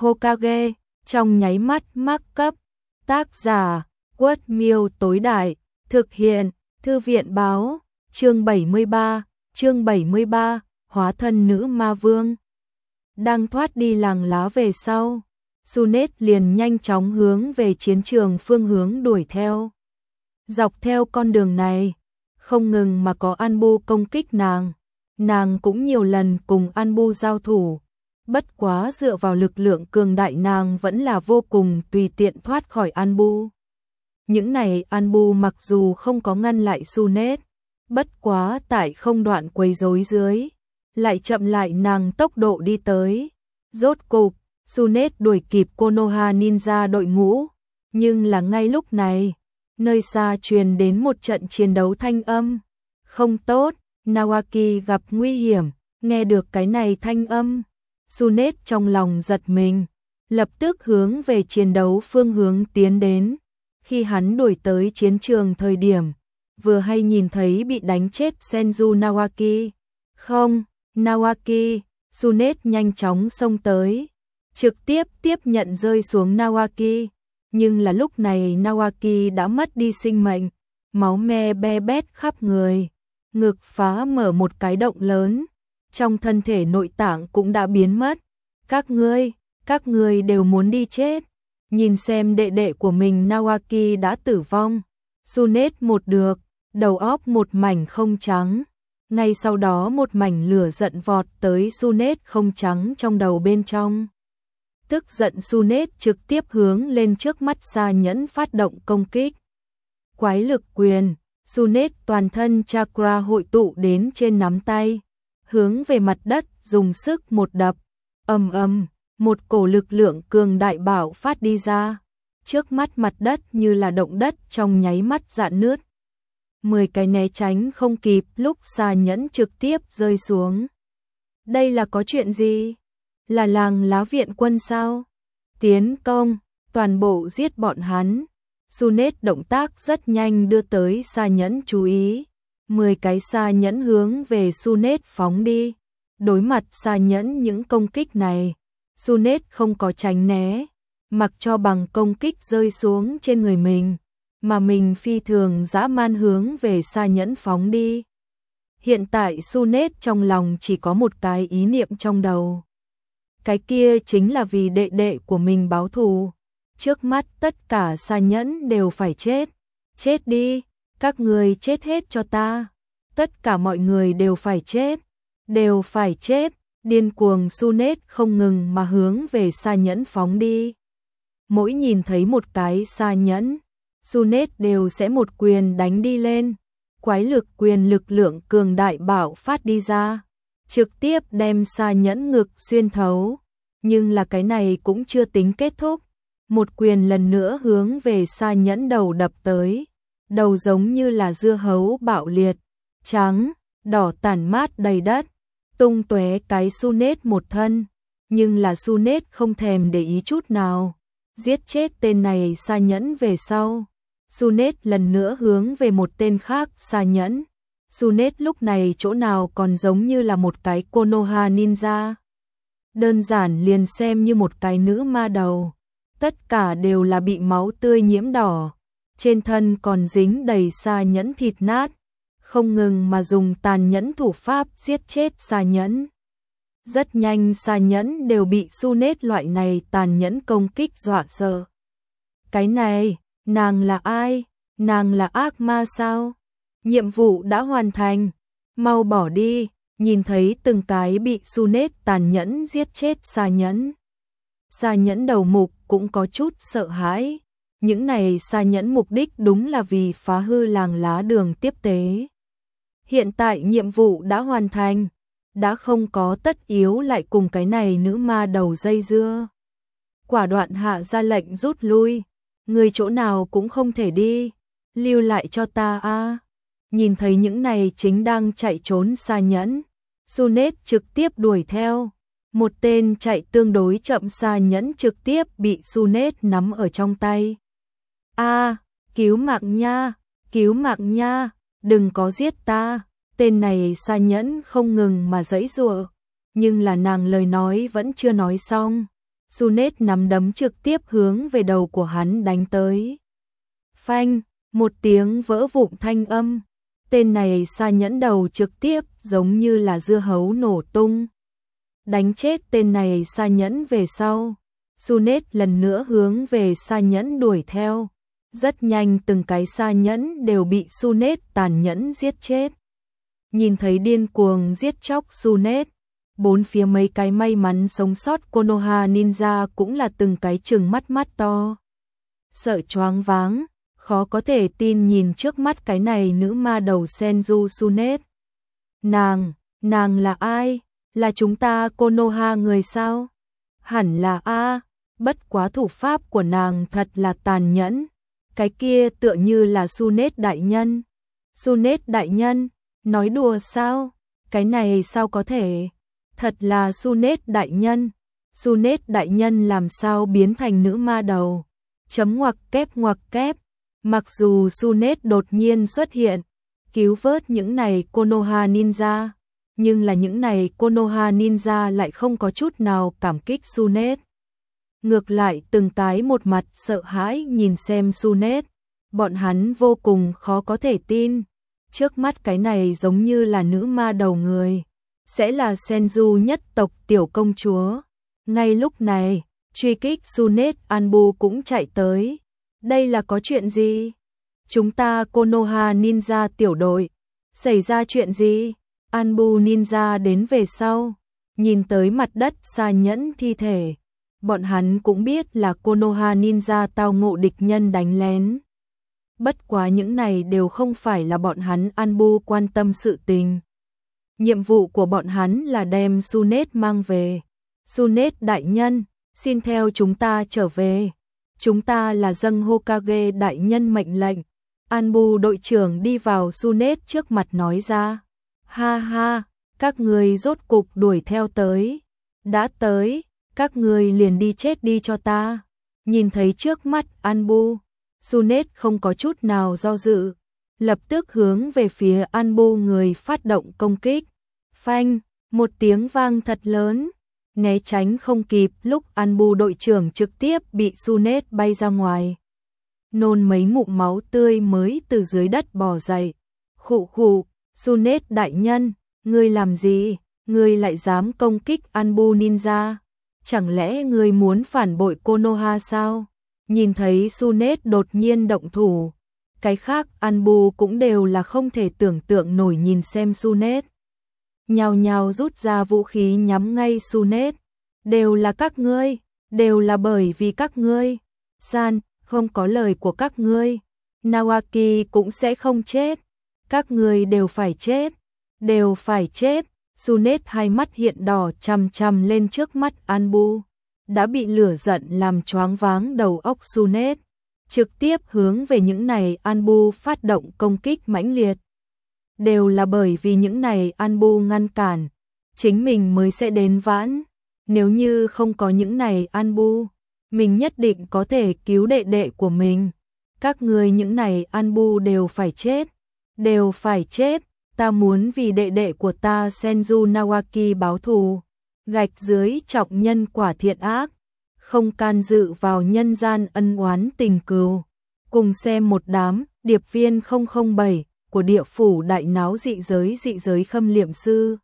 Hokage, trong nháy mắt mắc cấp. Tác giả, Quất Miêu tối đại, thực hiện, Thư viện báo, chương 73, hóa thân nữ ma vương. Đang thoát đi làng lá về sau, Tsunade liền nhanh chóng hướng về chiến trường phương hướng đuổi theo. Dọc theo con đường này, không ngừng mà có Anbu công kích nàng cũng nhiều lần cùng Anbu giao thủ. Bất quá dựa vào lực lượng cường đại nàng vẫn là vô cùng tùy tiện thoát khỏi Anbu. Những này Anbu mặc dù không có ngăn lại Tsunade, bất quá tại không đoạn quấy rối dưới, lại chậm lại nàng tốc độ đi tới. Rốt cục, Tsunade đuổi kịp Konoha Ninja đội ngũ, nhưng là ngay lúc này, nơi xa truyền đến một trận chiến đấu thanh âm. Không tốt, Nawaki gặp nguy hiểm. Nghe được cái này thanh âm, Tsunade trong lòng giật mình, lập tức hướng về chiến đấu phương hướng tiến đến. Khi hắn đuổi tới chiến trường thời điểm, vừa hay nhìn thấy bị đánh chết Senju Nawaki. Không, Nawaki, Tsunade nhanh chóng xông tới, trực tiếp tiếp nhận rơi xuống Nawaki. Nhưng là lúc này Nawaki đã mất đi sinh mệnh, máu me be bét khắp người, ngực phá mở một cái động lớn, trong thân thể nội tạng cũng đã biến mất. Các ngươi đều muốn đi chết. Nhìn xem đệ đệ của mình Nawaki đã tử vong, Tsunade một được, đầu óc một mảnh không trắng. Ngay sau đó một mảnh lửa giận vọt tới Tsunade không trắng trong đầu bên trong. Tức giận Tsunade trực tiếp hướng lên trước mắt Sa Nhẫn phát động công kích. Quái lực quyền, Tsunade toàn thân chakra hội tụ đến trên nắm tay, hướng về mặt đất dùng sức một đập. Ầm ầm, một cổ lực lượng cường đại bạo phát đi ra. Trước mắt mặt đất như là động đất trong nháy mắt rạn nứt. 10 cái né tránh không kịp lúc Sa Nhẫn trực tiếp rơi xuống. Đây là có chuyện gì? Là làng lá viện quân sao? Tiến công, toàn bộ giết bọn hắn. Tsunade động tác rất nhanh đưa tới Sa Nhẫn chú ý. 10 cái Sa Nhẫn hướng về Tsunade phóng đi. Đối mặt Sa Nhẫn những công kích này, Tsunade không có tránh né, mặc cho bằng công kích rơi xuống trên người mình, mà mình phi thường dã man hướng về Sa Nhẫn phóng đi. Hiện tại Tsunade trong lòng chỉ có một cái ý niệm trong đầu. Cái kia chính là vì đệ đệ của mình báo thù. Trước mắt tất cả Sa Nhẫn đều phải chết. Chết đi, các người chết hết cho ta. Tất cả mọi người đều phải chết. Đều phải chết. Điên cuồng Tsunade không ngừng mà hướng về Sa Nhẫn phóng đi. Mỗi nhìn thấy một cái Sa Nhẫn, Tsunade đều sẽ một quyền đánh đi lên. Quái lực quyền lực lượng cường đại bạo phát đi ra, trực tiếp đem Sa Nhẫn ngực xuyên thấu. Nhưng là cái này cũng chưa tính kết thúc. Một quyền lần nữa hướng về Sa Nhẫn đầu đập tới. Đầu giống như là dưa hấu bạo liệt, trắng, đỏ tản mát đầy đất, tung tóe cái Tsunade một thân. Nhưng là Tsunade không thèm để ý chút nào, giết chết tên này Sa Nhẫn về sau. Tsunade lần nữa hướng về một tên khác Sa Nhẫn. Tsunade lúc này chỗ nào còn giống như là một cái Konoha Ninja. Đơn giản liền xem như một cái nữ ma đầu. Tất cả đều là bị máu tươi nhiễm đỏ. Trên thân còn dính đầy Sa Nhẫn thịt nát. Không ngừng mà dùng tàn nhẫn thủ pháp giết chết Sa Nhẫn. Rất nhanh Sa Nhẫn đều bị Tsunade loại này tàn nhẫn công kích dọa sợ. Cái này, nàng là ai? Nàng là ác ma sao? Nhiệm vụ đã hoàn thành. Mau bỏ đi. Nhìn thấy từng cái bị Tsunade tàn nhẫn giết chết Sa Nhẫn. Sa Nhẫn đầu mục cũng có chút sợ hãi. Những này Sa Nhẫn mục đích đúng là vì phá hư làng lá đường tiếp tế. Hiện tại nhiệm vụ đã hoàn thành, đã không có tất yếu lại cùng cái này nữ ma đầu dây dưa. Quả đoạn hạ ra lệnh rút lui, người chỗ nào cũng không thể đi, lưu lại cho ta a. Nhìn thấy những này chính đang chạy trốn Sa Nhẫn, Tsunade trực tiếp đuổi theo. Một tên chạy tương đối chậm Sa Nhẫn trực tiếp bị Tsunade nắm ở trong tay. A, cứu mạng nha, đừng có giết ta. Tên này Sa Nhẫn không ngừng mà giãy giụa, nhưng là nàng lời nói vẫn chưa nói xong. Sunet nắm đấm trực tiếp hướng về đầu của hắn đánh tới. Phanh, một tiếng vỡ vụn thanh âm. Tên này Sa Nhẫn đầu trực tiếp giống như là dưa hấu nổ tung. Đánh chết tên này Sa Nhẫn về sau, Sunet lần nữa hướng về Sa Nhẫn đuổi theo. Rất nhanh từng cái Sa Nhẫn đều bị Sunet tàn nhẫn giết chết. Nhìn thấy điên cuồng giết chóc Sunet, bốn phía mấy cái may mắn sống sót Konoha ninja cũng là từng cái trừng mắt to. Sợ choáng váng, khó có thể tin nhìn trước mắt cái này nữ ma đầu Senju Sunet. Nàng là ai? Là chúng ta Konoha người sao? Hẳn là a, bất quá thủ pháp của nàng thật là tàn nhẫn. Cái kia tựa như là Sunet đại nhân. Sunet đại nhân, nói đùa sao? Cái này sao có thể? Thật là Sunet đại nhân. Sunet đại nhân làm sao biến thành nữ ma đầu? Chấm ngoặc kép. Mặc dù Sunet đột nhiên xuất hiện, cứu vớt những này Konoha ninja, nhưng là những này Konoha ninja lại không có chút nào cảm kích Sunet. Ngược lại từng cái một mặt sợ hãi nhìn xem Sunet, bọn hắn vô cùng khó có thể tin. Trước mắt cái này giống như là nữ ma đầu người, sẽ là Senju nhất tộc tiểu công chúa. Ngay lúc này, truy kích Sunet Anbu cũng chạy tới. Đây là có chuyện gì? Chúng ta Konoha ninja tiểu đội, xảy ra chuyện gì? Anbu ninja đến về sau, nhìn tới mặt đất Sa Nhẫn thi thể. Bọn hắn cũng biết là Konoha ninja tao ngộ địch nhân đánh lén. Bất quá những này đều không phải là bọn hắn Anbu quan tâm sự tình. Nhiệm vụ của bọn hắn là đem Sunet mang về. Sunet đại nhân, xin theo chúng ta trở về. Chúng ta là dâng Hokage đại nhân mệnh lệnh. Anbu đội trưởng đi vào Sunet trước mặt nói ra. Ha ha, các người rốt cục đuổi theo tới. Đã tới, các người liền đi chết đi cho ta. Nhìn thấy trước mắt Anbu, Sunet không có chút nào do dự, lập tức hướng về phía Anbu người phát động công kích. Phanh, một tiếng vang thật lớn, né tránh không kịp lúc Anbu đội trưởng trực tiếp bị Sunet bay ra ngoài. Nôn mấy ngụm máu tươi mới từ dưới đất bò dậy. Khụ, Sunet đại nhân, ngươi làm gì? Ngươi lại dám công kích Anbu ninja? Chẳng lẽ ngươi muốn phản bội Konoha sao? Nhìn thấy Sunet đột nhiên động thủ, cái khác Anbu cũng đều là không thể tưởng tượng nổi nhìn xem Sunet. Nhào nhào rút ra vũ khí nhắm ngay Sunet. Đều là các ngươi, đều là bởi vì các ngươi. San, không có lời của các ngươi, Nawaki cũng sẽ không chết. Các ngươi đều phải chết, đều phải chết. Sunet hai mắt hiện đỏ chằm chằm lên trước mắt Anbu. Đã bị lửa giận làm choáng váng đầu óc Sunet, trực tiếp hướng về những này Anbu phát động công kích mãnh liệt. Đều là bởi vì những này Anbu ngăn cản, chính mình mới sẽ đến vãn. Nếu như không có những này Anbu, mình nhất định có thể cứu đệ đệ của mình. Các người những này Anbu đều phải chết, đều phải chết. Ta muốn vì đệ đệ của ta Senju Nawaki báo thù. Gạch dưới trọng nhân quả thiện ác, không can dự vào nhân gian ân oán tình cừu. Cùng xem một đám điệp viên 007 của địa phủ đại náo dị giới khâm liệm sư.